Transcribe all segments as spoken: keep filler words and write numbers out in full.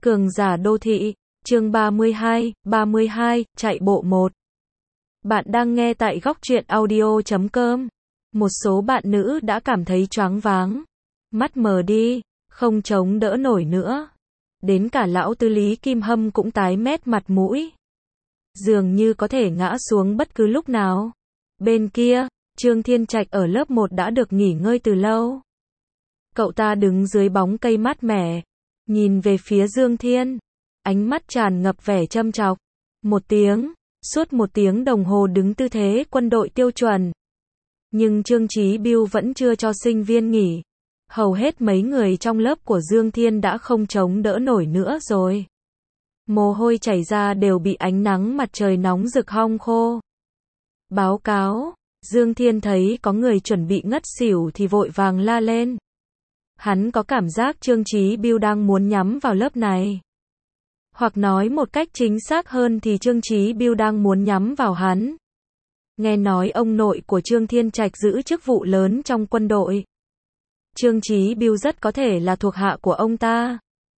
Cường giả đô thị, chương ba mươi hai, ba mươi hai, chạy bộ một. Bạn đang nghe tại góc truyện audio chấm com. Một số bạn nữ đã cảm thấy choáng váng, mắt mờ đi, không chống đỡ nổi nữa. Đến cả lão tư Lý Kim Hâm cũng tái mét mặt mũi. Dường như có thể ngã xuống bất cứ lúc nào. Bên kia, Trương Thiên Trạch ở lớp một đã được nghỉ ngơi từ lâu. Cậu ta đứng dưới bóng cây mát mẻ, nhìn về phía Dương Thiên, ánh mắt tràn ngập vẻ châm chọc. Một tiếng, suốt một tiếng đồng hồ đứng tư thế quân đội tiêu chuẩn. Nhưng Trương Chí Bưu vẫn chưa cho sinh viên nghỉ. Hầu hết mấy người trong lớp của Dương Thiên đã không chống đỡ nổi nữa rồi. Mồ hôi chảy ra đều bị ánh nắng mặt trời nóng rực hong khô. Báo cáo, Dương Thiên thấy có người chuẩn bị ngất xỉu thì vội vàng la lên. Hắn có cảm giác Trương Chí Bưu đang muốn nhắm vào lớp này. Hoặc nói một cách chính xác hơn thì Trương Chí Bưu đang muốn nhắm vào hắn. Nghe nói ông nội của Trương Thiên Trạch giữ chức vụ lớn trong quân đội. Trương Chí Bưu rất có thể là thuộc hạ của ông ta.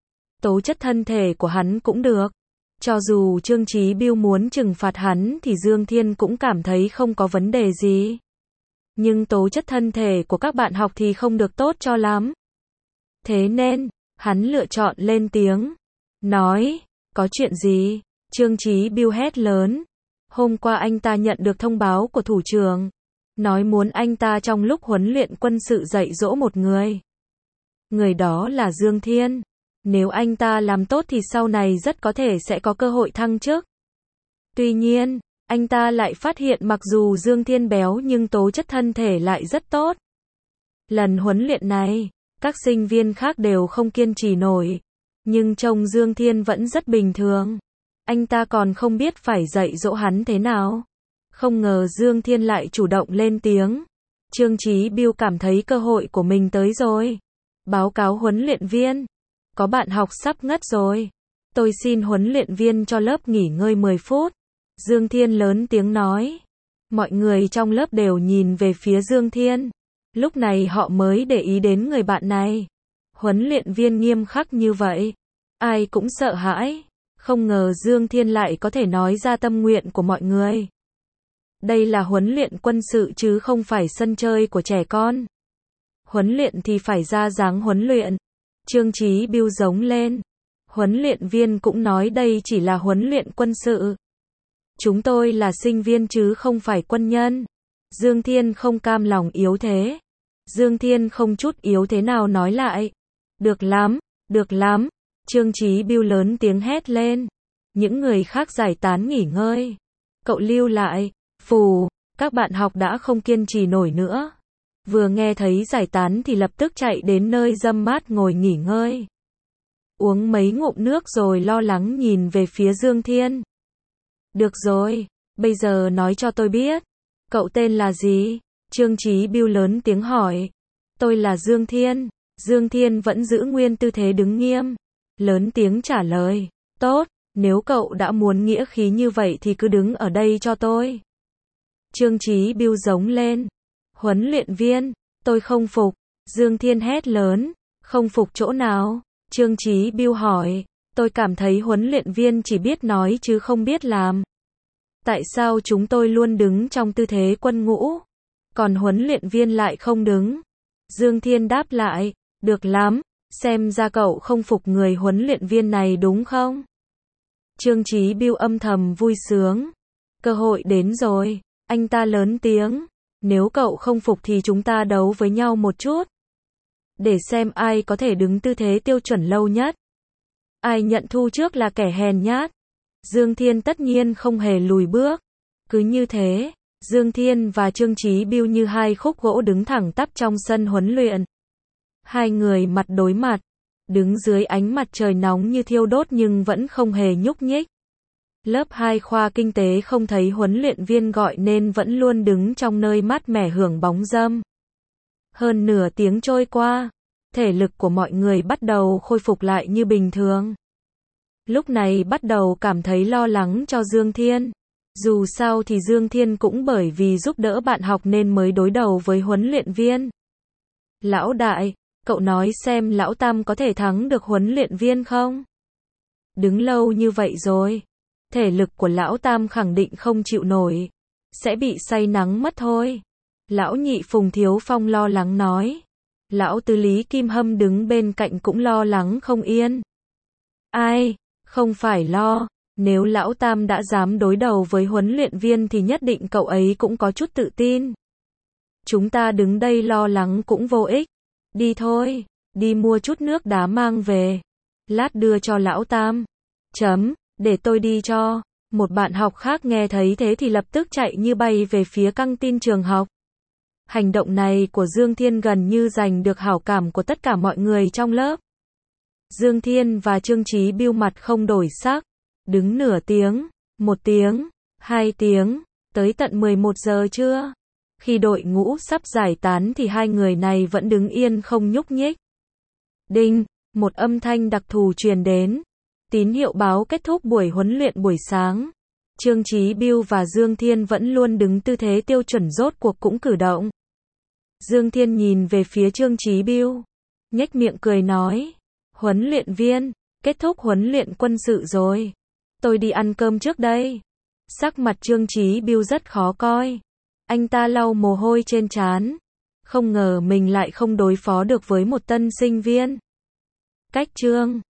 Tố chất thân thể của hắn cũng được. Cho dù Trương Chí Bưu muốn trừng phạt hắn thì Dương Thiên cũng cảm thấy không có vấn đề gì. Nhưng tố chất thân thể của các bạn học thì không được tốt cho lắm. Thế nên, hắn lựa chọn lên tiếng. Nói, có chuyện gì? Trương Chí Bưu hét lớn. Hôm qua anh ta nhận được thông báo của thủ trưởng. Nói muốn anh ta trong lúc huấn luyện quân sự dạy dỗ một người. Người đó là Dương Thiên. Nếu anh ta làm tốt thì sau này rất có thể sẽ có cơ hội thăng chức. Tuy nhiên, anh ta lại phát hiện mặc dù Dương Thiên béo nhưng tố chất thân thể lại rất tốt. Lần huấn luyện này, các sinh viên khác đều không kiên trì nổi. Nhưng trông Dương Thiên vẫn rất bình thường. Anh ta còn không biết phải dạy dỗ hắn thế nào. Không ngờ Dương Thiên lại chủ động lên tiếng. Trương Chí Bưu cảm thấy cơ hội của mình tới rồi. Báo cáo huấn luyện viên. Có bạn học sắp ngất rồi. Tôi xin huấn luyện viên cho lớp nghỉ ngơi mười phút. Dương Thiên lớn tiếng nói. Mọi người trong lớp đều nhìn về phía Dương Thiên. Lúc này họ mới để ý đến người bạn này. Huấn luyện viên nghiêm khắc như vậy. Ai cũng sợ hãi. Không ngờ Dương Thiên lại có thể nói ra tâm nguyện của mọi người. Đây là huấn luyện quân sự chứ không phải sân chơi của trẻ con. Huấn luyện thì phải ra dáng huấn luyện. Trương Chí Bưu giống lên. Huấn luyện viên cũng nói đây chỉ là huấn luyện quân sự. Chúng tôi là sinh viên chứ không phải quân nhân. Dương Thiên không cam lòng yếu thế. Dương Thiên không chút yếu thế nào nói lại. Được lắm, được lắm. Trương Chí Bưu lớn tiếng hét lên. Những người khác giải tán nghỉ ngơi. Cậu lưu lại. Phù, các bạn học đã không kiên trì nổi nữa. Vừa nghe thấy giải tán thì lập tức chạy đến nơi râm mát ngồi nghỉ ngơi. Uống mấy ngụm nước rồi lo lắng nhìn về phía Dương Thiên. Được rồi, bây giờ nói cho tôi biết. Cậu tên là gì? Trương Chí Bưu lớn tiếng hỏi. Tôi là Dương Thiên. Dương Thiên vẫn giữ nguyên tư thế đứng nghiêm. Lớn tiếng trả lời. Tốt, nếu cậu đã muốn nghĩa khí như vậy thì cứ đứng ở đây cho tôi. Trương Chí Bưu giống lên. Huấn luyện viên, tôi không phục. Dương Thiên hét lớn. Không phục chỗ nào? Trương Chí Bưu hỏi. Tôi cảm thấy huấn luyện viên chỉ biết nói chứ không biết làm. Tại sao chúng tôi luôn đứng trong tư thế quân ngũ, còn huấn luyện viên lại không đứng? Dương Thiên đáp lại. Được lắm, xem ra cậu không phục người huấn luyện viên này đúng không? Trương Chí Bưu âm thầm vui sướng. Cơ hội đến rồi. Anh ta lớn tiếng. Nếu cậu không phục thì chúng ta đấu với nhau một chút. Để xem ai có thể đứng tư thế tiêu chuẩn lâu nhất. Ai nhận thu trước là kẻ hèn nhát. Dương Thiên tất nhiên không hề lùi bước. Cứ như thế, Dương Thiên và Trương Chí Bưu như hai khúc gỗ đứng thẳng tắp trong sân huấn luyện. Hai người mặt đối mặt, đứng dưới ánh mặt trời nóng như thiêu đốt nhưng vẫn không hề nhúc nhích. Lớp hai khoa kinh tế không thấy huấn luyện viên gọi nên vẫn luôn đứng trong nơi mát mẻ hưởng bóng râm. Hơn nửa tiếng trôi qua, thể lực của mọi người bắt đầu khôi phục lại như bình thường. Lúc này bắt đầu cảm thấy lo lắng cho Dương Thiên. Dù sao thì Dương Thiên cũng bởi vì giúp đỡ bạn học nên mới đối đầu với huấn luyện viên. Lão đại, cậu nói xem lão Tam có thể thắng được huấn luyện viên không? Đứng lâu như vậy rồi, thể lực của lão Tam khẳng định không chịu nổi, sẽ bị say nắng mất thôi. Lão Nhị Phùng Thiếu Phong lo lắng nói. Lão Tứ Lý Kim Hâm đứng bên cạnh cũng lo lắng không yên. Ai, không phải lo, nếu lão Tam đã dám đối đầu với huấn luyện viên thì nhất định cậu ấy cũng có chút tự tin. Chúng ta đứng đây lo lắng cũng vô ích. Đi thôi, đi mua chút nước đá mang về. Lát đưa cho lão Tam. Chấm, để tôi đi cho. Một bạn học khác nghe thấy thế thì lập tức chạy như bay về phía căng tin trường học. Hành động này của Dương Thiên gần như giành được hảo cảm của tất cả mọi người trong lớp. Dương Thiên và Trương Chí Bưu mặt không đổi sắc. Đứng nửa tiếng, một tiếng, hai tiếng, tới tận mười một giờ trưa. Khi đội ngũ sắp giải tán thì hai người này vẫn đứng yên không nhúc nhích. Đinh, một âm thanh đặc thù truyền đến. Tín hiệu báo kết thúc buổi huấn luyện buổi sáng. Trương Chí Bưu và Dương Thiên vẫn luôn đứng tư thế tiêu chuẩn rốt cuộc cũng cử động. Dương Thiên nhìn về phía Trương Chí Bưu, nhếch miệng cười nói, huấn luyện viên, kết thúc huấn luyện quân sự rồi. Tôi đi ăn cơm trước đây. Sắc mặt Trương Chí Bưu rất khó coi. Anh ta lau mồ hôi trên trán. Không ngờ mình lại không đối phó được với một tân sinh viên. Cách Trương